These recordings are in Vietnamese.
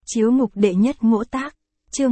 Chiếu ngục đệ nhất ngỗ tác, chương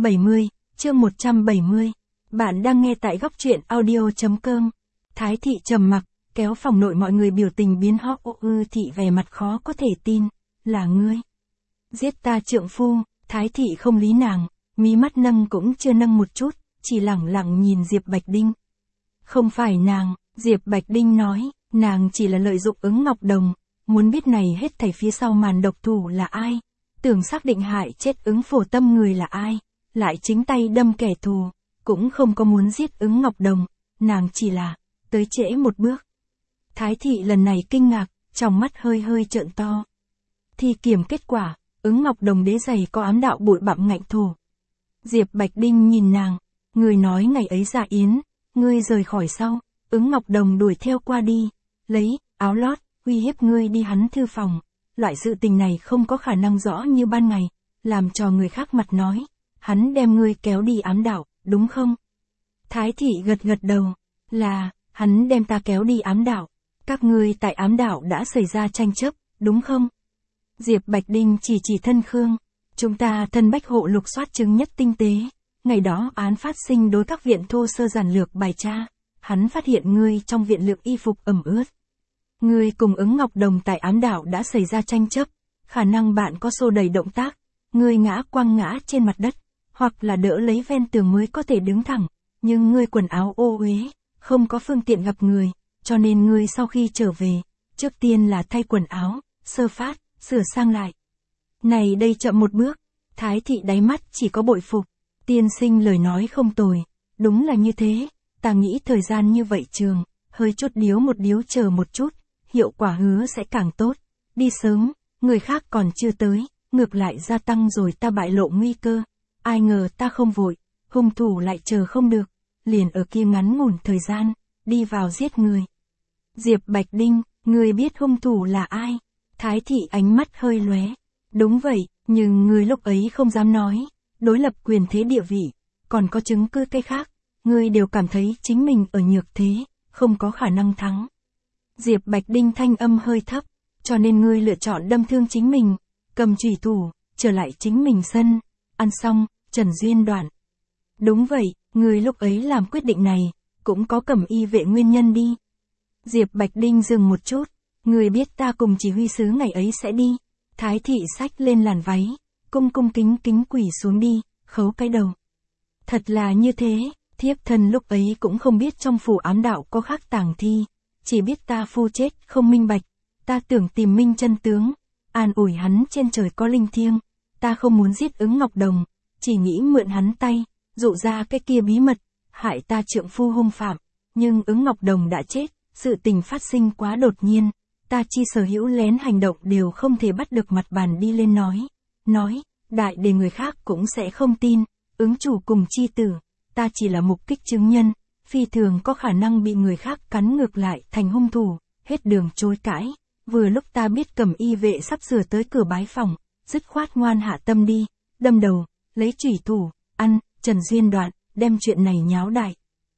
170. Bạn đang nghe tại góc truyện audio.com. Thái thị trầm mặc, kéo phòng nội mọi người biểu tình biến hóa. Thị vẻ mặt khó có thể tin, là ngươi. Giết ta trượng phu. Thái thị không lý nàng, mí mắt nâng cũng chưa nâng một chút, chỉ lẳng lặng nhìn Diệp Bạch Đinh. Không phải nàng, Diệp Bạch Đinh nói, nàng chỉ là lợi dụng Ứng Ngọc Đồng, muốn biết này hết thảy phía sau màn độc thủ là ai. Tưởng xác định hại chết Ứng Phổ Tâm người là ai, lại chính tay đâm kẻ thù, cũng không có muốn giết Ứng Ngọc Đồng, nàng chỉ là tới trễ một bước. Thái thị lần này kinh ngạc, trong mắt hơi hơi trợn to. Thi kiểm kết quả, Ứng Ngọc Đồng đế giày có ám đạo bụi bặm ngạnh thổ. Diệp Bạch Đinh nhìn nàng, người nói ngày ấy dạ yến, ngươi rời khỏi sau, Ứng Ngọc Đồng đuổi theo qua đi, lấy áo lót, uy hiếp ngươi đi hắn thư phòng. Loại sự tình này không có khả năng rõ như ban ngày, làm cho người khác mặt nói, hắn đem ngươi kéo đi ám đạo, đúng không? Thái thị gật gật đầu, là, hắn đem ta kéo đi ám đạo, các ngươi tại ám đạo đã xảy ra tranh chấp, đúng không? Diệp Bạch Đinh chỉ thân Khương, chúng ta thân bách hộ lục soát chứng nhất tinh tế, ngày đó án phát sinh đối các viện thô sơ giản lược bài tra, hắn phát hiện ngươi trong viện lượng y phục ẩm ướt. Ngươi cùng Ứng Ngọc Đồng tại ám đạo đã xảy ra tranh chấp, khả năng bạn có xô đẩy động tác, ngươi quăng ngã trên mặt đất, hoặc là đỡ lấy ven tường mới có thể đứng thẳng, nhưng ngươi quần áo ô uế, không có phương tiện gặp người, cho nên ngươi sau khi trở về, trước tiên là thay quần áo, sơ phát, sửa sang lại. Này đây chậm một bước, Thái thị đáy mắt chỉ có bội phục, tiên sinh lời nói không tồi, đúng là như thế, ta nghĩ thời gian như vậy trường, hơi chút một điếu chờ một chút. Hiệu quả hứa sẽ càng tốt. Đi sớm, người khác còn chưa tới, ngược lại gia tăng rồi ta bại lộ nguy cơ. Ai ngờ ta không vội, hung thủ lại chờ không được, liền ở kia ngắn ngủn thời gian, đi vào giết người. Diệp Bạch Đinh, người biết hung thủ là ai? Thái thị ánh mắt hơi lóe. Đúng vậy, nhưng người lúc ấy không dám nói, đối lập quyền thế địa vị, còn có chứng cứ cái khác, người đều cảm thấy chính mình ở nhược thế, không có khả năng thắng. Diệp Bạch Đinh thanh âm hơi thấp, cho nên ngươi lựa chọn đâm thương chính mình, cầm chủy thủ, trở lại chính mình sân, ăn xong, Trần Duyên đoạn. Đúng vậy, ngươi lúc ấy làm quyết định này, cũng có cẩm y vệ nguyên nhân đi. Diệp Bạch Đinh dừng một chút, ngươi biết ta cùng chỉ huy sứ ngày ấy sẽ đi. Thái thị xách lên làn váy, cung kính quỳ xuống đi, khấu cái đầu. Thật là như thế, thiếp thân lúc ấy cũng không biết trong phủ ám đạo có khác tàng thi. Chỉ biết ta phu chết không minh bạch, ta tưởng tìm minh chân tướng, an ủi hắn trên trời có linh thiêng, ta không muốn giết Ứng Ngọc Đồng, chỉ nghĩ mượn hắn tay, dụ ra cái kia bí mật, hại ta trượng phu hung phạm, nhưng Ứng Ngọc Đồng đã chết, sự tình phát sinh quá đột nhiên, ta chi sở hữu lén hành động đều không thể bắt được mặt bàn đi lên nói, đại để người khác cũng sẽ không tin, Ứng chủ cùng chi tử, ta chỉ là mục kích chứng nhân. Phi thường có khả năng bị người khác cắn ngược lại thành hung thủ, hết đường chối cãi. Vừa lúc ta biết cẩm y vệ sắp sửa tới cửa bái phòng, dứt khoát ngoan hạ tâm đi, đâm đầu, lấy chủy thủ, ăn, Trần Duyên đoạn, đem chuyện này nháo đại.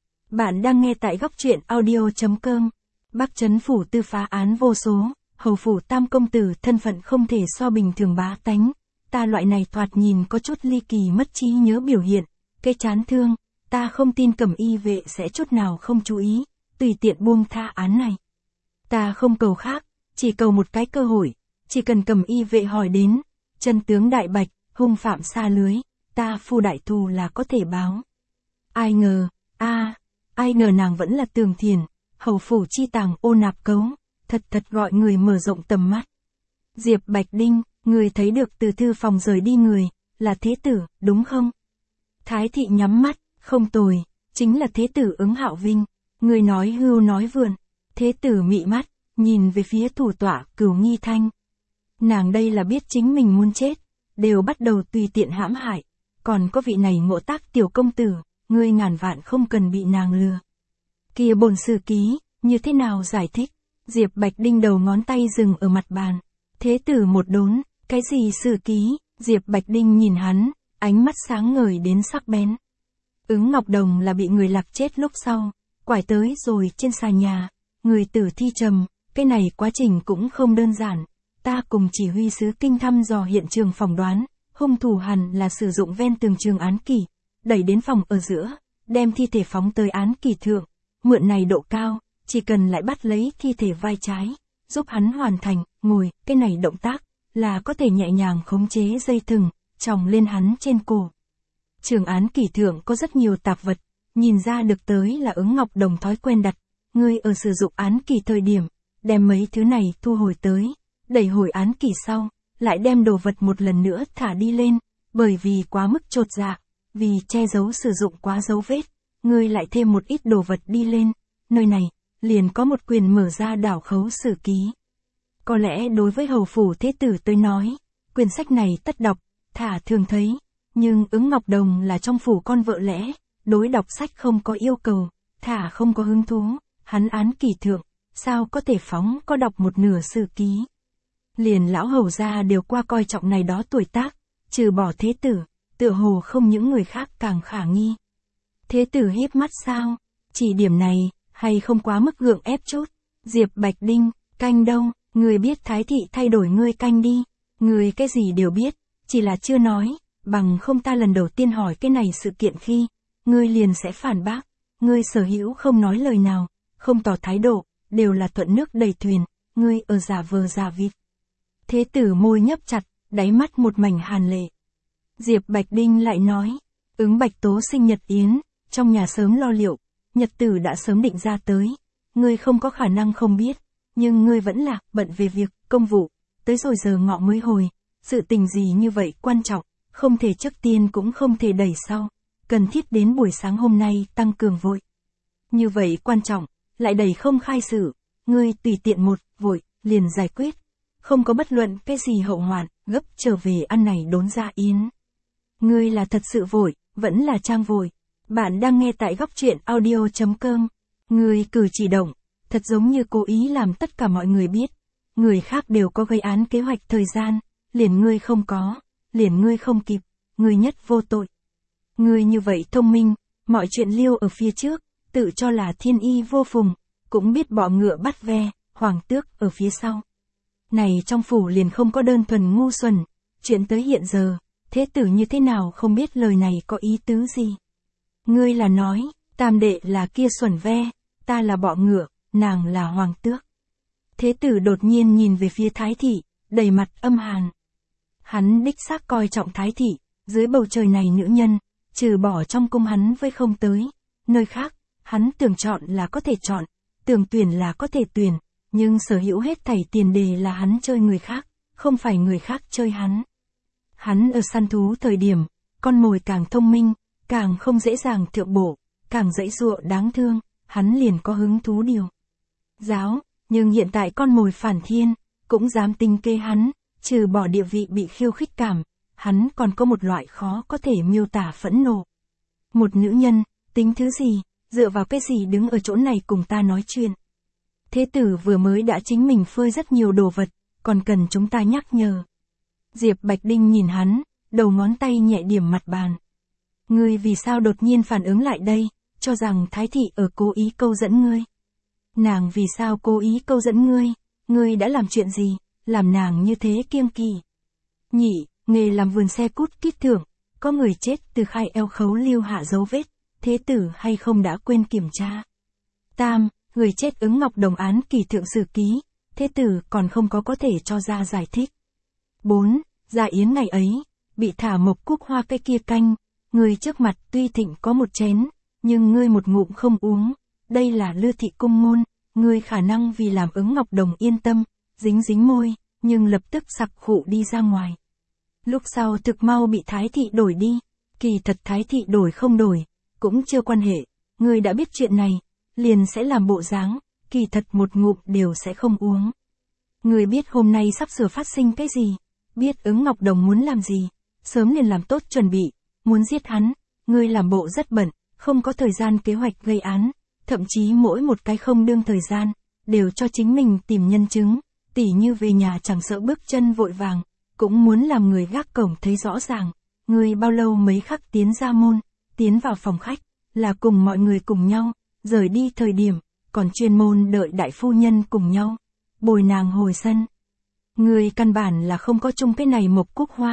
Bạn đang nghe tại góc truyện audio.com. Bắc Trấn phủ tư phá án vô số, hầu phủ tam công tử thân phận không thể so bình thường bá tánh. Ta loại này thoạt nhìn có chút ly kỳ mất trí nhớ biểu hiện, cái chán thương. Ta không tin cẩm y vệ sẽ chút nào không chú ý, tùy tiện buông tha án này. Ta không cầu khác, chỉ cầu một cái cơ hội, chỉ cần cẩm y vệ hỏi đến, chân tướng đại bạch, hung phạm xa lưới, ta phu đại thù là có thể báo. Ai ngờ nàng vẫn là Tường Thiền, hầu phủ chi tàng ô nạp cấu, thật gọi người mở rộng tầm mắt. Diệp Bạch Đinh, người thấy được từ thư phòng rời đi người, là thế tử, đúng không? Thái thị nhắm mắt. Không tồi, chính là thế tử Ứng Hạo Vinh, người nói hưu nói vượn, thế tử mị mắt, nhìn về phía thủ tọa Cửu Nghi Thanh. Nàng đây là biết chính mình muốn chết, đều bắt đầu tùy tiện hãm hại, còn có vị này ngộ tác tiểu công tử, ngươi ngàn vạn không cần bị nàng lừa. Kia bổn sử ký, như thế nào giải thích? Diệp Bạch Đinh đầu ngón tay dừng ở mặt bàn, thế tử một đốn, cái gì sử ký? Diệp Bạch Đinh nhìn hắn, ánh mắt sáng ngời đến sắc bén. Ứng Ngọc Đồng là bị người lạc chết lúc sau, quải tới rồi trên xà nhà, người tử thi trầm, cái này quá trình cũng không đơn giản, ta cùng chỉ huy sứ kinh thăm dò hiện trường phỏng đoán, Hung thủ hẳn là sử dụng ven tường trường án kỷ, đẩy đến phòng ở giữa, đem thi thể phóng tới án kỷ thượng, mượn này độ cao, chỉ cần lại bắt lấy thi thể vai trái, giúp hắn hoàn thành, ngồi, cái này động tác, là có thể nhẹ nhàng khống chế dây thừng, chòng lên hắn trên cổ. Trường án kỷ thượng có rất nhiều tạp vật, nhìn ra được tới là Ứng Ngọc Đồng thói quen đặt, ngươi ở sử dụng án kỷ thời điểm, đem mấy thứ này thu hồi tới, đẩy hồi án kỷ sau, lại đem đồ vật một lần nữa thả đi lên, bởi vì quá mức chột dạ, vì che giấu sử dụng quá dấu vết, ngươi lại thêm một ít đồ vật đi lên, nơi này, liền có một quyền mở ra đảo khấu sử ký. Có lẽ đối với hầu phủ thế tử tới nói, quyển sách này tất đọc, thả thường thấy, nhưng Ứng Ngọc Đồng là trong phủ con vợ lẽ, đối đọc sách không có yêu cầu, thả không có hứng thú, hắn án kỷ thượng, sao có thể phóng có đọc một nửa sử ký. Liền lão hầu gia đều qua coi trọng này đó tuổi tác, trừ bỏ thế tử, tựa hồ không những người khác càng khả nghi. Thế tử híp mắt sao, chỉ điểm này, hay không quá mức gượng ép chút. Diệp Bạch Đinh, canh đâu, người biết Thái thị thay đổi ngươi canh đi, người cái gì đều biết, chỉ là chưa nói, bằng không ta lần đầu tiên hỏi cái này sự kiện khi, ngươi liền sẽ phản bác, ngươi sở hữu không nói lời nào, không tỏ thái độ, đều là thuận nước đẩy thuyền, ngươi ở giả vờ giả vịt. Thế tử môi nhấp chặt, đáy mắt một mảnh hàn lệ. Diệp Bạch Đinh lại nói, Ứng Bạch Tố sinh nhật yến, trong nhà sớm lo liệu, nhật tử đã sớm định ra tới, ngươi không có khả năng không biết, nhưng ngươi vẫn là bận về việc, công vụ, tới rồi giờ ngọ mới hồi, sự tình gì như vậy quan trọng, không thể trước tiên cũng không thể đẩy sau, cần thiết đến buổi sáng hôm nay tăng cường vội. Như vậy quan trọng, lại đẩy không khai xử, ngươi tùy tiện một, vội, liền giải quyết, không có bất luận cái gì hậu hoạn, gấp trở về ăn này đốn ra yến. Ngươi là thật sự vội, vẫn là trang vội. Bạn đang nghe tại góc truyện audio.com. Ngươi cử chỉ động, thật giống như cố ý làm tất cả mọi người biết. Người khác đều có gây án kế hoạch thời gian, liền ngươi không có, liền ngươi không kịp, ngươi nhất vô tội. Ngươi như vậy thông minh, mọi chuyện liêu ở phía trước, tự cho là thiên y vô phùng, cũng biết bỏ ngựa bắt ve, hoàng tước ở phía sau. Này trong phủ liền không có đơn thuần ngu xuẩn, chuyện tới hiện giờ, thế tử như thế nào không biết lời này có ý tứ gì. Ngươi là nói, tam đệ là kia xuẩn ve, ta là bọ ngựa, nàng là hoàng tước. Thế tử đột nhiên nhìn về phía Thái thị, đầy mặt âm hàn. Hắn đích xác coi trọng Thái thị, dưới bầu trời này nữ nhân, trừ bỏ trong cung hắn với không tới, nơi khác, hắn tưởng chọn là có thể chọn, tưởng tuyển là có thể tuyển, nhưng sở hữu hết thảy tiền đề là hắn chơi người khác, không phải người khác chơi hắn. Hắn ở săn thú thời điểm, con mồi càng thông minh, càng không dễ dàng thượng bổ, càng dãy dụa đáng thương, hắn liền có hứng thú điều giáo, nhưng hiện tại con mồi phản thiên, cũng dám tinh kê hắn, trừ bỏ địa vị bị khiêu khích cảm, hắn còn có một loại khó có thể miêu tả phẫn nộ. Một nữ nhân, tính thứ gì, dựa vào cái gì đứng ở chỗ này cùng ta nói chuyện. Thế tử vừa mới đã chính mình phơi rất nhiều đồ vật, còn cần chúng ta nhắc nhở. Diệp Bạch Đinh nhìn hắn, đầu ngón tay nhẹ điểm mặt bàn. Ngươi vì sao đột nhiên phản ứng lại đây, cho rằng Thái thị ở cố ý câu dẫn ngươi. Nàng vì sao cố ý câu dẫn ngươi đã làm chuyện gì, làm nàng như thế kiêng kỵ. Nhị, nghề làm vườn xe cút kít thưởng, có người chết từ khai eo khấu lưu hạ dấu vết, thế tử hay không đã quên kiểm tra. Tam, người chết Ứng Ngọc Đồng án kỳ thượng sử ký, thế tử còn không có thể cho ra giải thích. 4. Dạ yến ngày ấy, bị thả mộc cúc hoa cây kia canh, người trước mặt tuy thịnh có một chén, nhưng ngươi một ngụm không uống, đây là Lư thị cung ngôn, ngươi khả năng vì làm Ứng Ngọc Đồng yên tâm, dính môi, nhưng lập tức sặc khụ đi ra ngoài. Lúc sau thực mau bị Thái thị đổi đi, kỳ thật Thái thị đổi không đổi, cũng chưa quan hệ, ngươi đã biết chuyện này, liền sẽ làm bộ dáng, kỳ thật một ngụm đều sẽ không uống. Ngươi biết hôm nay sắp sửa phát sinh cái gì, biết Ứng Ngọc Đồng muốn làm gì, sớm liền làm tốt chuẩn bị, muốn giết hắn, ngươi làm bộ rất bận, không có thời gian kế hoạch gây án, thậm chí mỗi một cái không đương thời gian, đều cho chính mình tìm nhân chứng, tỉ như về nhà chẳng sợ bước chân vội vàng, cũng muốn làm người gác cổng thấy rõ ràng, ngươi bao lâu mấy khắc tiến ra môn, tiến vào phòng khách, là cùng mọi người cùng nhau, rời đi thời điểm, còn chuyên môn đợi đại phu nhân cùng nhau, bồi nàng hồi sân. Ngươi căn bản là không có chung cái này mộc cúc hoa,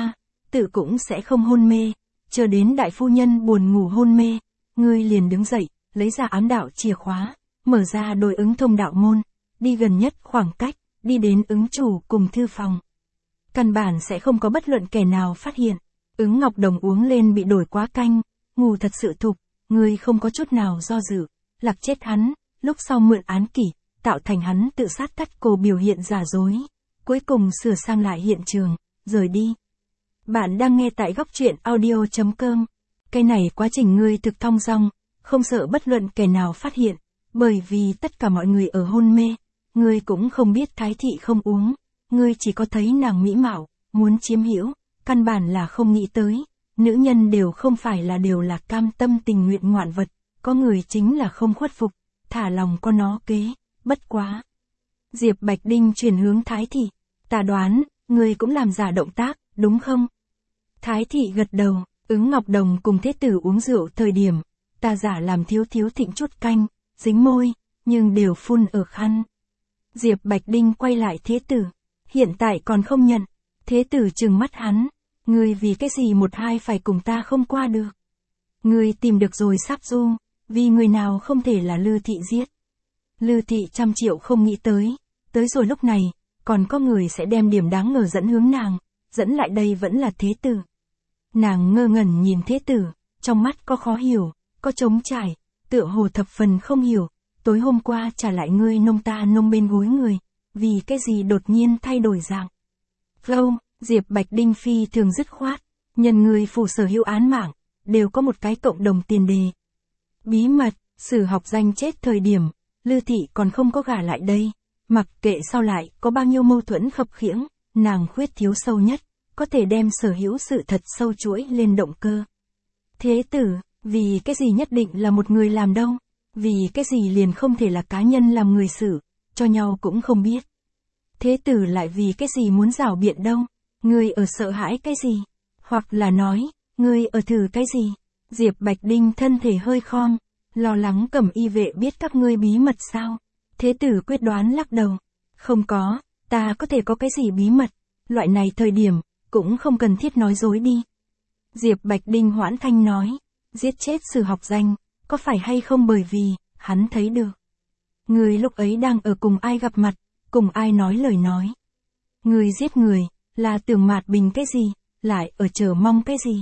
tự cũng sẽ không hôn mê. Chờ đến đại phu nhân buồn ngủ hôn mê, ngươi liền đứng dậy, lấy ra ám đạo chìa khóa, mở ra đôi ứng thông đạo môn, đi gần nhất khoảng cách, đi đến ứng chủ cùng thư phòng. Căn bản sẽ không có bất luận kẻ nào phát hiện. Ứng Ngọc Đồng uống lên bị đổi quá canh, ngủ thật sự thục, ngươi không có chút nào do dự, lạc chết hắn, lúc sau mượn án kỷ, tạo thành hắn tự sát cắt cổ biểu hiện giả dối, cuối cùng sửa sang lại hiện trường, rời đi. Bạn đang nghe tại góc truyện audio.com. Cái này quá trình ngươi thực thong dong, không sợ bất luận kẻ nào phát hiện, bởi vì tất cả mọi người ở hôn mê, ngươi cũng không biết Thái thị không uống, ngươi chỉ có thấy nàng mỹ mạo, muốn chiếm hữu, căn bản là không nghĩ tới, nữ nhân đều không phải là đều là cam tâm tình nguyện ngoạn vật, có người chính là không khuất phục, thả lòng có nó kế, bất quá. Diệp Bạch Đinh chuyển hướng Thái thị, ta đoán, ngươi cũng làm giả động tác, đúng không? Thái thị gật đầu, Ứng Ngọc Đồng cùng thế tử uống rượu thời điểm, ta giả làm thiếu thịnh chút canh, dính môi, nhưng đều phun ở khăn. Diệp Bạch Đinh quay lại thế tử, hiện tại còn không nhận, thế tử trừng mắt hắn, ngươi vì cái gì một hai phải cùng ta không qua được. Ngươi tìm được rồi Sáp Du, vì người nào không thể là Lư thị giết. Lư thị 100 triệu không nghĩ tới rồi lúc này, còn có người sẽ đem điểm đáng ngờ dẫn hướng nàng, dẫn lại đây vẫn là thế tử. Nàng ngơ ngẩn nhìn thế tử, trong mắt có khó hiểu, có trống trải, tựa hồ thập phần không hiểu, tối hôm qua trả lại ngươi nông ta nông bên gối người, vì cái gì đột nhiên thay đổi dạng. Gâu, Diệp Bạch Đinh phi thường dứt khoát, nhân người phủ sở hữu án mạng, đều có một cái cộng đồng tiền đề. Bí mật, Sử Học Danh chết thời điểm, Lư thị còn không có gả lại đây, mặc kệ sau lại có bao nhiêu mâu thuẫn khập khiễng, nàng khuyết thiếu sâu nhất, có thể đem sở hữu sự thật sâu chuỗi lên động cơ. Thế tử, vì cái gì nhất định là một người làm đâu, vì cái gì liền không thể là cá nhân làm người xử, cho nhau cũng không biết. Thế tử lại vì cái gì muốn rảo biện đâu, ngươi ở sợ hãi cái gì, hoặc là nói, ngươi ở thử cái gì. Diệp Bạch Đinh thân thể hơi khom, lo lắng Cẩm Y vệ biết các ngươi bí mật sao. Thế tử quyết đoán lắc đầu, không có, ta có thể có cái gì bí mật, loại này thời điểm, cũng không cần thiết nói dối đi. Diệp Bạch Đinh hoãn thanh nói, giết chết Sử Học Danh, có phải hay không bởi vì, hắn thấy được. Người lúc ấy đang ở cùng ai gặp mặt, cùng ai nói lời nói. Người giết người, là tưởng mạt bình cái gì, lại ở chờ mong cái gì.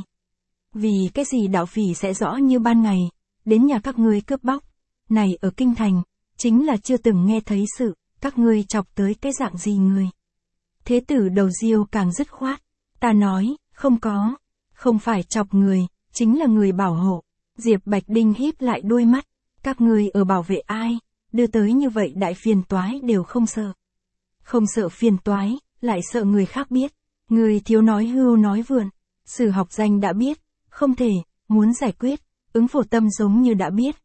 Vì cái gì đạo phỉ sẽ rõ như ban ngày, đến nhà các ngươi cướp bóc. Này ở kinh thành, chính là chưa từng nghe thấy sự, các ngươi chọc tới cái dạng gì người. Thế tử đầu diêu càng dứt khoát, ta nói, không có, không phải chọc người, chính là người bảo hộ. Diệp Bạch Đinh híp lại đôi mắt, các ngươi ở bảo vệ ai, đưa tới như vậy đại phiền toái đều không sợ. Không sợ phiền toái, lại sợ người khác biết. Người thiếu nói hưu nói vượn, Sử Học Danh đã biết, không thể, muốn giải quyết, Ứng Phổ Tâm giống như đã biết,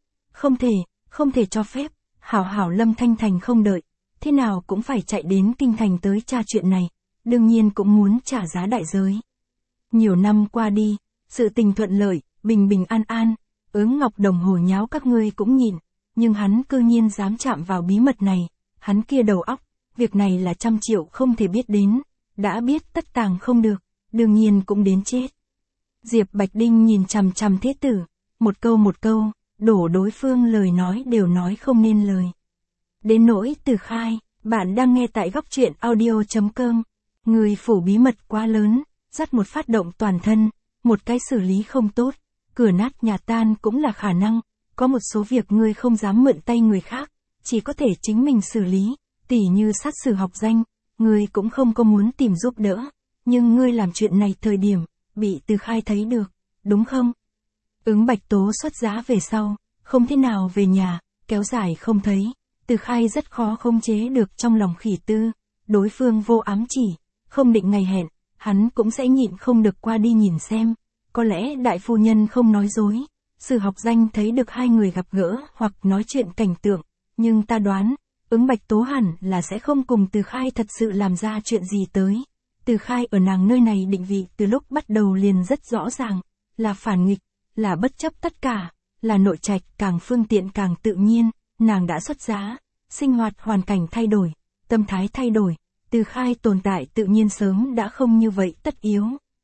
không thể cho phép, hảo Lâm Thanh Thành không đợi, thế nào cũng phải chạy đến kinh thành tới tra chuyện này, đương nhiên cũng muốn trả giá đại giới. Nhiều năm qua đi, sự tình thuận lợi, bình an, Ứng Ngọc Đồng hồ nháo các ngươi cũng nhìn, nhưng hắn cư nhiên dám chạm vào bí mật này, hắn kia đầu óc, việc này là 100 triệu không thể biết đến, đã biết tất tàng không được, đương nhiên cũng đến chết. Diệp Bạch Đinh nhìn chằm chằm thế tử, một câu, đổ đối phương lời nói đều nói không nên lời. Đến nỗi Từ Khai, bạn đang nghe tại góc truyện audio.com, người phủ bí mật quá lớn, dắt một phát động toàn thân, một cái xử lý không tốt, cửa nát nhà tan cũng là khả năng, có một số việc ngươi không dám mượn tay người khác, chỉ có thể chính mình xử lý, tỉ như sát Sử Học Danh, ngươi cũng không có muốn tìm giúp đỡ, nhưng ngươi làm chuyện này thời điểm, bị Từ Khai thấy được, đúng không? Ứng Bạch Tố xuất giá về sau, không thế nào về nhà, kéo dài không thấy, Từ Khai rất khó khống chế được trong lòng khỉ tư, đối phương vô ám chỉ, không định ngày hẹn, hắn cũng sẽ nhịn không được qua đi nhìn xem, có lẽ đại phu nhân không nói dối, Sử Học Danh thấy được hai người gặp gỡ hoặc nói chuyện cảnh tượng, nhưng ta đoán, Ứng Bạch Tố hẳn là sẽ không cùng Từ Khai thật sự làm ra chuyện gì tới. Từ Khai ở nàng nơi này định vị từ lúc bắt đầu liền rất rõ ràng, là phản nghịch, là bất chấp tất cả, là nội trạch càng phương tiện càng tự nhiên, nàng đã xuất giá, sinh hoạt hoàn cảnh thay đổi, tâm thái thay đổi, Từ Khai tồn tại tự nhiên sớm đã không như vậy tất yếu.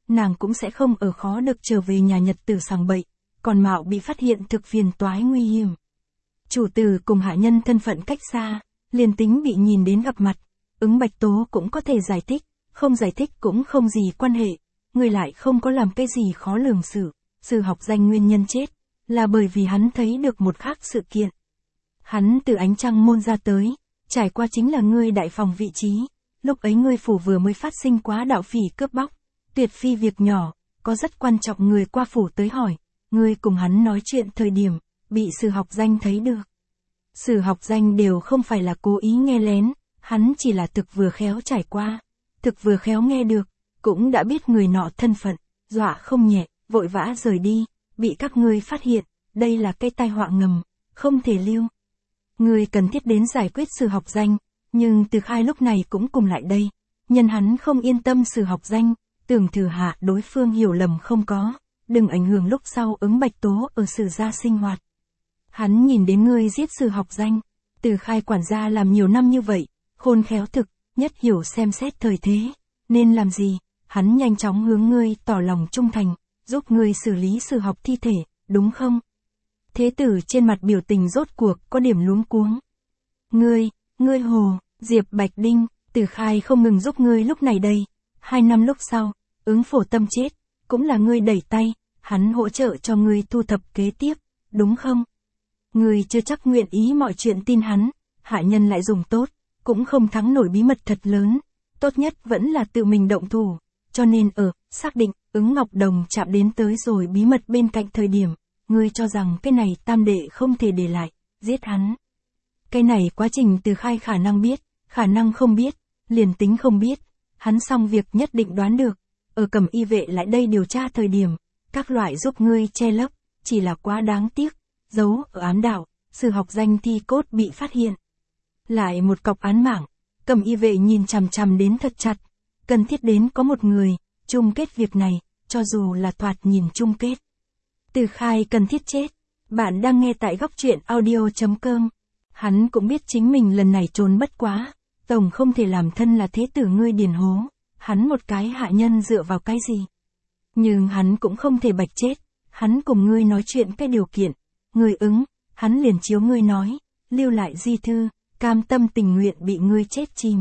nàng cũng sẽ không ở khó được trở về nhà Nhật Tử sàng bậy, còn mạo bị phát hiện thực phiền toái nguy hiểm. Chủ tử cùng hạ nhân thân phận cách xa, liền tính bị nhìn đến gặp mặt, Ứng Bạch Tố cũng có thể giải thích, không giải thích cũng không gì quan hệ, người lại không có làm cái gì khó lường sự. Sử học danh nguyên nhân chết, là bởi vì hắn thấy được một khác sự kiện. Hắn từ ánh trăng môn ra tới, trải qua chính là ngươi đại phòng vị trí, lúc ấy ngươi phủ vừa mới phát sinh quá đạo phỉ cướp bóc, tuyệt phi việc nhỏ, có rất quan trọng người qua phủ tới hỏi, ngươi cùng hắn nói chuyện thời điểm, bị Sử học danh thấy được. Sử học danh đều không phải là cố ý nghe lén, hắn chỉ là thực vừa khéo trải qua, thực vừa khéo nghe được, cũng đã biết người nọ thân phận, dọa không nhẹ, vội vã rời đi, bị các ngươi phát hiện, đây là cái tai họa ngầm, không thể lưu. Ngươi cần thiết đến giải quyết Sử học danh, nhưng Từ Khai lúc này cũng cùng lại đây, nhân hắn không yên tâm Sử học danh, tưởng thử hạ đối phương hiểu lầm không có, đừng ảnh hưởng lúc sau Ứng Bạch Tố ở Sử gia sinh hoạt. Hắn nhìn đến ngươi giết Sử học danh, Từ Khai quản gia làm nhiều năm như vậy, khôn khéo thực, nhất hiểu xem xét thời thế, nên làm gì, hắn nhanh chóng hướng ngươi tỏ lòng trung thành, giúp ngươi xử lý Sử học thi thể, đúng không? Thế tử trên mặt biểu tình rốt cuộc có điểm luống cuống. Ngươi hồ, Diệp Bạch Đinh, Từ Khai không ngừng giúp ngươi lúc này đây, 2 năm lúc sau, Ứng Phổ Tâm chết, cũng là ngươi đẩy tay, hắn hỗ trợ cho ngươi thu thập kế tiếp, đúng không? Ngươi chưa chắc nguyện ý mọi chuyện tin hắn, hạ nhân lại dùng tốt, cũng không thắng nổi bí mật thật lớn, tốt nhất vẫn là tự mình động thủ, cho nên xác định, Ứng Ngọc Đồng chạm đến tới rồi bí mật bên cạnh thời điểm, ngươi cho rằng cái này tam đệ không thể để lại, giết hắn. Cái này quá trình Từ Khai khả năng biết, khả năng không biết, liền tính không biết, hắn xong việc nhất định đoán được, ở Cẩm Y vệ lại đây điều tra thời điểm, các loại giúp ngươi che lấp, chỉ là quá đáng tiếc, giấu ở ám đạo, Sử học danh thi cốt bị phát hiện. Lại một cọc án mạng, Cẩm Y vệ nhìn chằm chằm đến thật chặt, cần thiết đến có một người, chung kết việc này, cho dù là thoạt nhìn chung kết. Từ Khai cần thiết chết. Bạn đang nghe tại góc truyện audio.com. Hắn cũng biết chính mình lần này trốn bất quá, tổng không thể làm thân là thế tử ngươi điền hố, hắn một cái hạ nhân dựa vào cái gì. Nhưng hắn cũng không thể bạch chết, hắn cùng ngươi nói chuyện cái điều kiện, ngươi ứng, hắn liền chiếu ngươi nói, lưu lại di thư, cam tâm tình nguyện bị ngươi chết chìm.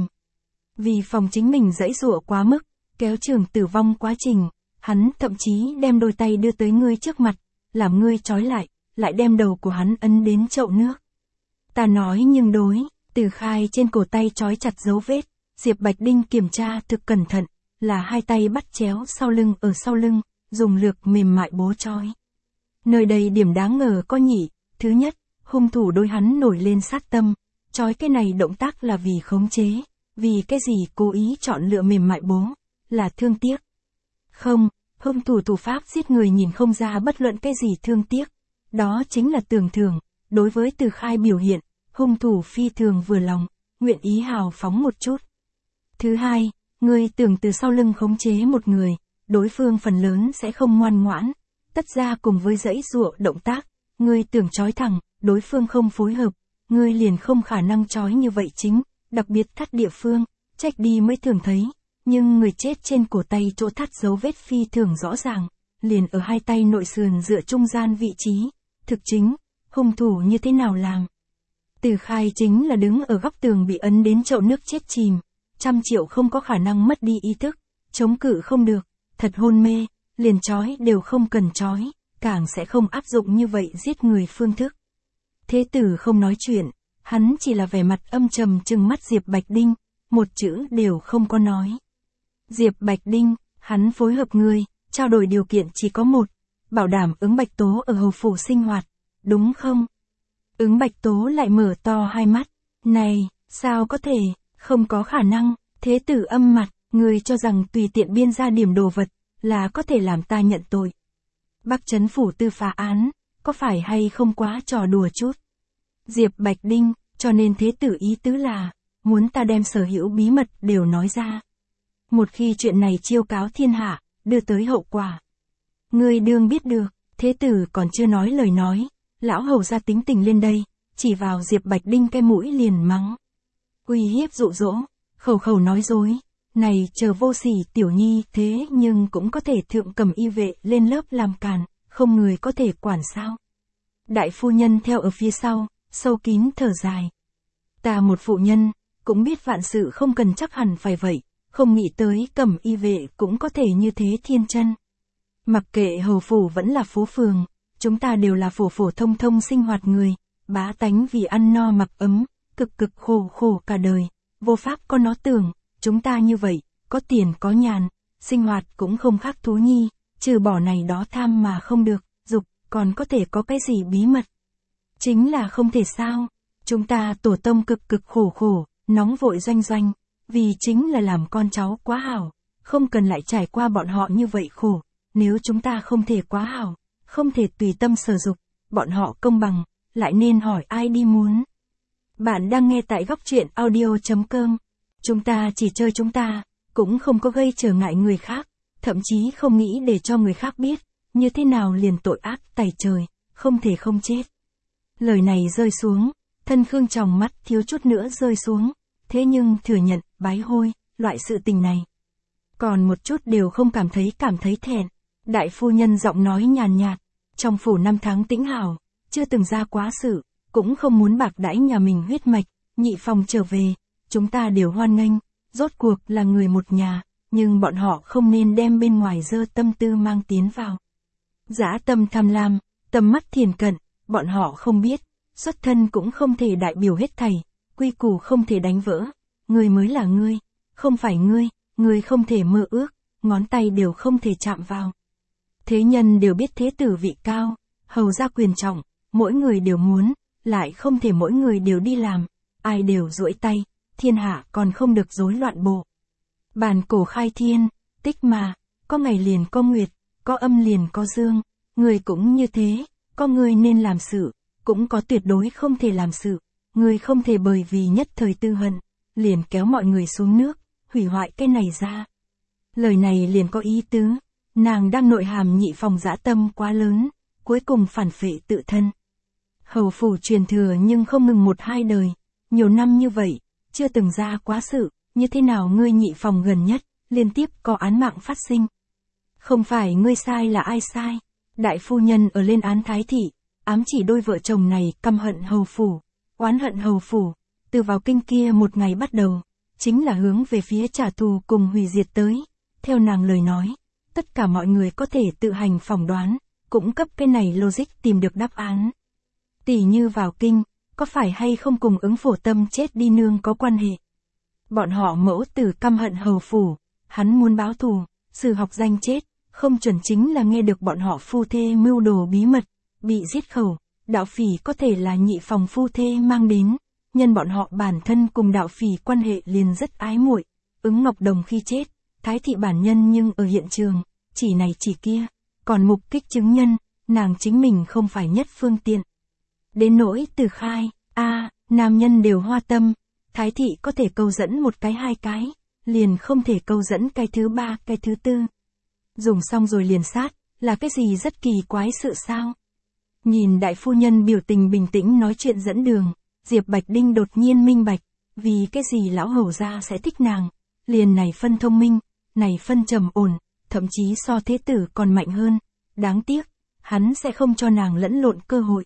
Vì phòng chính mình dãy dụa quá mức, kéo trường tử vong quá trình, hắn thậm chí đem đôi tay đưa tới ngươi trước mặt, làm ngươi trói lại đem đầu của hắn ấn đến chậu nước. Ta nói nhưng đối, Từ Khai trên cổ tay trói chặt dấu vết, Diệp Bạch Đinh kiểm tra thực cẩn thận, là 2 tay bắt chéo sau lưng ở sau lưng, dùng lược mềm mại bó trói. Nơi đây điểm đáng ngờ có nhỉ, thứ nhất, hung thủ đối hắn nổi lên sát tâm, trói cái này động tác là vì khống chế, vì cái gì cố ý chọn lựa mềm mại bố, là thương tiếc. Không, hung thủ thủ pháp giết người nhìn không ra bất luận cái gì thương tiếc, đó chính là tưởng thưởng, đối với Từ Khai biểu hiện, hung thủ phi thường vừa lòng, nguyện ý hào phóng một chút. Thứ hai, ngươi tưởng từ sau lưng khống chế một người, đối phương phần lớn sẽ không ngoan ngoãn, tất ra cùng với dãy dụa động tác, ngươi tưởng trói thẳng, đối phương không phối hợp, ngươi liền không khả năng trói như vậy chính, đặc biệt thắt địa phương, trách đi mới thường thấy, nhưng người chết trên cổ tay chỗ thắt dấu vết phi thường rõ ràng, liền ở 2 tay nội sườn dựa trung gian vị trí, thực chính, hung thủ như thế nào làm. Từ Khai chính là đứng ở góc tường bị ấn đến chậu nước chết chìm, 100 triệu không có khả năng mất đi ý thức, chống cự không được, thật hôn mê, liền trói đều không cần trói, càng sẽ không áp dụng như vậy giết người phương thức. Thế tử không nói chuyện, hắn chỉ là vẻ mặt âm trầm trừng mắt Diệp Bạch Đinh, một chữ đều không có nói. Diệp Bạch Đinh, hắn phối hợp ngươi, trao đổi điều kiện chỉ có một, bảo đảm Ứng Bạch Tố ở hầu phủ sinh hoạt, đúng không? Ứng Bạch Tố lại mở to hai mắt, này, sao có thể, không có khả năng, thế tử âm mặt, ngươi cho rằng tùy tiện biên ra điểm đồ vật, là có thể làm ta nhận tội. Bắc Trấn phủ tư phá án, có phải hay không quá trò đùa chút? Diệp Bạch Đinh, cho nên thế tử ý tứ là, muốn ta đem sở hữu bí mật đều nói ra. Một khi chuyện này chiêu cáo thiên hạ, đưa tới hậu quả. Ngươi đương biết được, thế tử còn chưa nói lời nói, lão hầu ra tính tình lên đây, chỉ vào Diệp Bạch Đinh cái mũi liền mắng. Uy hiếp dụ dỗ, khẩu khẩu nói dối, Này chờ vô sỉ tiểu nhi, thế nhưng cũng có thể thượng cầm y vệ lên lớp làm càn, không người có thể quản sao. Đại phu nhân theo ở phía sau, sâu kín thở dài. Ta một phụ nhân, cũng biết vạn sự không cần chắc hẳn phải vậy, không nghĩ tới cầm y vệ cũng có thể như thế thiên chân. Mặc kệ hầu phủ vẫn là phố phường, chúng ta đều là phổ phổ thông thông sinh hoạt người, bá tánh vì ăn no mặc ấm, cực cực khổ khổ cả đời, vô pháp có nó tưởng, chúng ta như vậy, có tiền có nhàn, sinh hoạt cũng không khác thú nhi, trừ bỏ này đó tham mà không được, dục, còn có thể có cái gì bí mật. Chính là không thể sao, chúng ta tổ tông cực cực khổ khổ, nóng vội doanh doanh, vì chính là làm con cháu quá hảo, không cần lại trải qua bọn họ như vậy khổ, nếu chúng ta không thể quá hảo, không thể tùy tâm sở dục, bọn họ công bằng, lại nên hỏi ai đi muốn. Bạn đang nghe tại góc truyện audio.com. Chúng ta chỉ chơi chúng ta, cũng không có gây trở ngại người khác, thậm chí không nghĩ để cho người khác biết, như thế nào liền tội ác tày trời, không thể không chết. Lời này rơi xuống, thân Khương tròng mắt thiếu chút nữa rơi xuống, thế nhưng thừa nhận, bái hôi, loại sự tình này. Còn một chút đều không cảm thấy thẹn. Đại phu nhân giọng nói nhàn nhạt, trong phủ 5 tháng tĩnh hảo, chưa từng ra quá sự, cũng không muốn bạc đãi nhà mình huyết mạch, Nhị Phong trở về, chúng ta đều hoan nghênh, rốt cuộc là người một nhà, nhưng bọn họ không nên đem bên ngoài dơ tâm tư mang tiến vào. Dã tâm tham lam, tầm mắt thiền cận, bọn họ không biết, xuất thân cũng không thể đại biểu hết thảy, quy củ không thể đánh vỡ, ngươi mới là ngươi, không phải ngươi không thể mơ ước, ngón tay đều không thể chạm vào. Thế nhân đều biết thế tử vị cao, hầu gia quyền trọng, mỗi người đều muốn, lại không thể mỗi người đều đi làm, ai đều duỗi tay, thiên hạ còn không được rối loạn bộ. Bàn cổ khai thiên, tích mà, có ngày liền có nguyệt, có âm liền có dương, người cũng như thế, có người nên làm sự, cũng có tuyệt đối không thể làm sự, người không thể bởi vì nhất thời tư hận, liền kéo mọi người xuống nước, hủy hoại cái này ra. Lời này liền có ý tứ, nàng đang nội hàm Nhị Phong dã tâm quá lớn, cuối cùng phản phệ tự thân. Hầu phủ truyền thừa nhưng không ngừng 1-2 đời, nhiều năm như vậy, chưa từng ra quá sự, như thế nào ngươi Nhị Phong gần nhất, liên tiếp có án mạng phát sinh. Không phải ngươi sai là ai sai, đại phu nhân ở lên án thái thị, ám chỉ đôi vợ chồng này căm hận hầu phủ, oán hận hầu phủ, từ vào kinh kia một ngày bắt đầu, chính là hướng về phía trả thù cùng hủy diệt tới, theo nàng lời nói, tất cả mọi người có thể tự hành phỏng đoán, cũng cấp cái này logic tìm được đáp án. Tỷ như vào kinh, có phải hay không cùng ứng phổ tâm chết đi nương có quan hệ? Bọn họ mẫu tử căm hận hầu phủ, hắn muốn báo thù, Sử Học Danh chết, không chuẩn chính là nghe được bọn họ phu thê mưu đồ bí mật, bị giết khẩu, đạo phỉ có thể là Nhị Phong phu thê mang đến, nhân bọn họ bản thân cùng đạo phỉ quan hệ liền rất ái muội. Ứng Ngọc Đồng khi chết, thái thị bản nhân nhưng ở hiện trường, chỉ này chỉ kia, còn mục kích chứng nhân, nàng chính mình không phải nhất phương tiện. Đến nỗi Từ Khai, nam nhân đều hoa tâm, thái thị có thể câu dẫn một cái 2 cái, liền không thể câu dẫn cái thứ 3, cái thứ 4. Dùng xong rồi liền sát, là cái gì rất kỳ quái sự sao? Nhìn đại phu nhân biểu tình bình tĩnh nói chuyện dẫn đường, Diệp Bạch Đinh đột nhiên minh bạch, vì cái gì lão hầu gia sẽ thích nàng, liền này phân thông minh, này phân trầm ổn, thậm chí so thế tử còn mạnh hơn, đáng tiếc, hắn sẽ không cho nàng lẫn lộn cơ hội.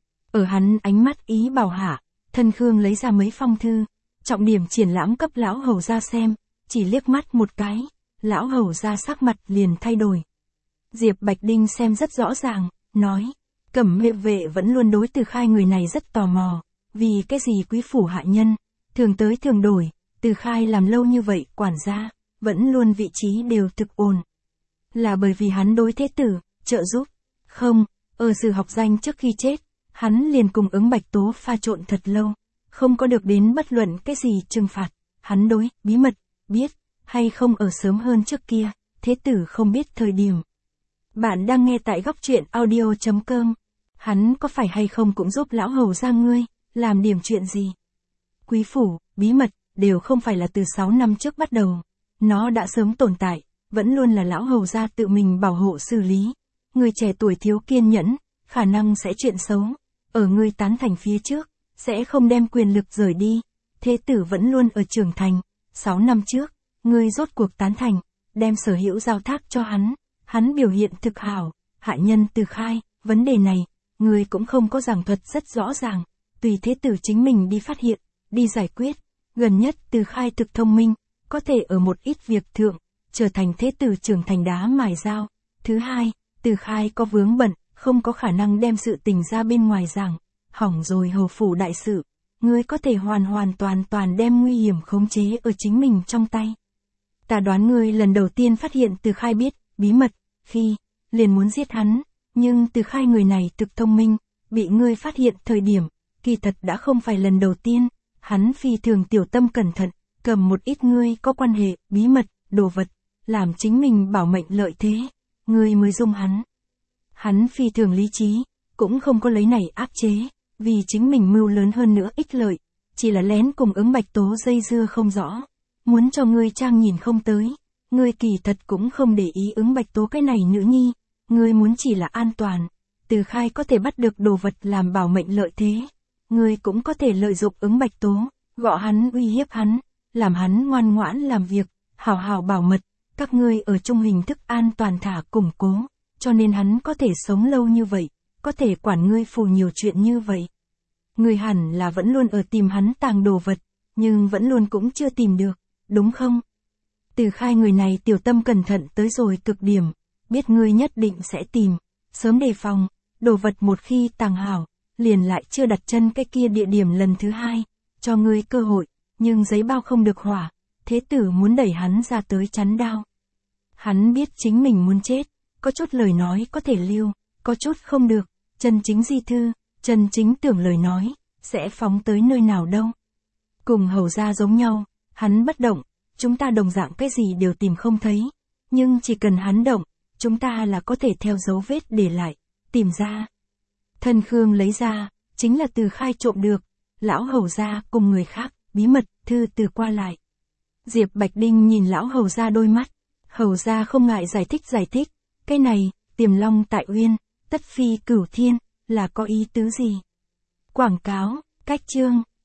Ở hắn ánh mắt ý bảo hạ, thân Khương lấy ra mấy phong thư, trọng điểm triển lãm cấp lão hầu gia xem, chỉ liếc mắt một cái, lão hầu gia sắc mặt liền thay đổi. Diệp Bạch Đinh xem rất rõ ràng, nói, Cẩm Mệ Vệ vẫn luôn đối Từ Khai người này rất tò mò, vì cái gì quý phủ hạ nhân, thường tới thường đổi, Từ Khai làm lâu như vậy quản gia, vẫn luôn vị trí đều thực ổn. Là bởi vì hắn đối thế tử, trợ giúp, không, ở Sử Học Danh trước khi chết, hắn liền cùng Ứng Bạch Tố pha trộn thật lâu, không có được đến bất luận cái gì trừng phạt, hắn đối, bí mật, biết, hay không ở sớm hơn trước kia, thế tử không biết thời điểm. Bạn đang nghe tại góc truyện audio.com, hắn có phải hay không cũng giúp lão hầu gia ngươi, làm điểm chuyện gì? Quý phủ, bí mật, đều không phải là từ 6 năm trước bắt đầu, nó đã sớm tồn tại, vẫn luôn là lão hầu gia tự mình bảo hộ xử lý. Người trẻ tuổi thiếu kiên nhẫn, khả năng sẽ chuyện xấu, ở ngươi tán thành phía trước, sẽ không đem quyền lực rời đi, thế tử vẫn luôn ở trưởng thành, 6 năm trước, ngươi rốt cuộc tán thành, đem sở hữu giao thác cho hắn biểu hiện thực hảo, hạ nhân Từ Khai, vấn đề này, ngươi cũng không có giảng thuật rất rõ ràng, tùy thế tử chính mình đi phát hiện, đi giải quyết, gần nhất Từ Khai thực thông minh, có thể ở một ít việc thượng, trở thành thế tử trưởng thành đá mài dao. Thứ hai, Từ Khai có vướng bận, không có khả năng đem sự tình ra bên ngoài giảng, hỏng rồi hầu phủ đại sự, ngươi có thể hoàn toàn đem nguy hiểm khống chế ở chính mình trong tay. Ta đoán ngươi lần đầu tiên phát hiện Từ Khai biết bí mật, khi liền muốn giết hắn, nhưng Từ Khai người này thực thông minh, bị ngươi phát hiện thời điểm, kỳ thật đã không phải lần đầu tiên, hắn phi thường tiểu tâm cẩn thận, cầm một ít ngươi có quan hệ, bí mật, đồ vật, làm chính mình bảo mệnh lợi thế, ngươi mới dung hắn. Hắn phi thường lý trí, cũng không có lấy này áp chế, vì chính mình mưu lớn hơn nữa ích lợi, chỉ là lén cùng Ứng Bạch Tố dây dưa không rõ, muốn cho ngươi trang nhìn không tới, ngươi kỳ thật cũng không để ý Ứng Bạch Tố cái này nữ nhi, ngươi muốn chỉ là an toàn, Từ Khai có thể bắt được đồ vật làm bảo mệnh lợi thế, ngươi cũng có thể lợi dụng Ứng Bạch Tố, gọ hắn uy hiếp hắn, làm hắn ngoan ngoãn làm việc, hảo hảo bảo mật, các ngươi ở chung hình thức an toàn thả củng cố, cho nên hắn có thể sống lâu như vậy, có thể quản ngươi phù nhiều chuyện như vậy. Ngươi hẳn là vẫn luôn ở tìm hắn tàng đồ vật, nhưng vẫn luôn cũng chưa tìm được, đúng không? Từ Khai người này tiểu tâm cẩn thận tới rồi cực điểm, biết ngươi nhất định sẽ tìm, sớm đề phòng, đồ vật một khi tàng hảo, liền lại chưa đặt chân cái kia địa điểm lần thứ hai, cho ngươi cơ hội, nhưng giấy bao không được hỏa, thế tử muốn đẩy hắn ra tới chắn đao. Hắn biết chính mình muốn chết, có chút lời nói có thể lưu, có chút không được, chân chính di thư, chân chính tưởng lời nói, sẽ phóng tới nơi nào đâu. Cùng hầu gia giống nhau, hắn bất động, chúng ta đồng dạng cái gì đều tìm không thấy, nhưng chỉ cần hắn động, chúng ta là có thể theo dấu vết để lại, tìm ra. Thân Khương lấy ra, chính là Từ Khai trộm được, lão hầu gia cùng người khác, bí mật, thư từ qua lại. Diệp Bạch Đinh nhìn lão hầu gia đôi mắt, hầu gia không ngại giải thích, cái này, Tiềm Long tại Uyên, tất phi cửu thiên, là có ý tứ gì? Quảng cáo, cách chương.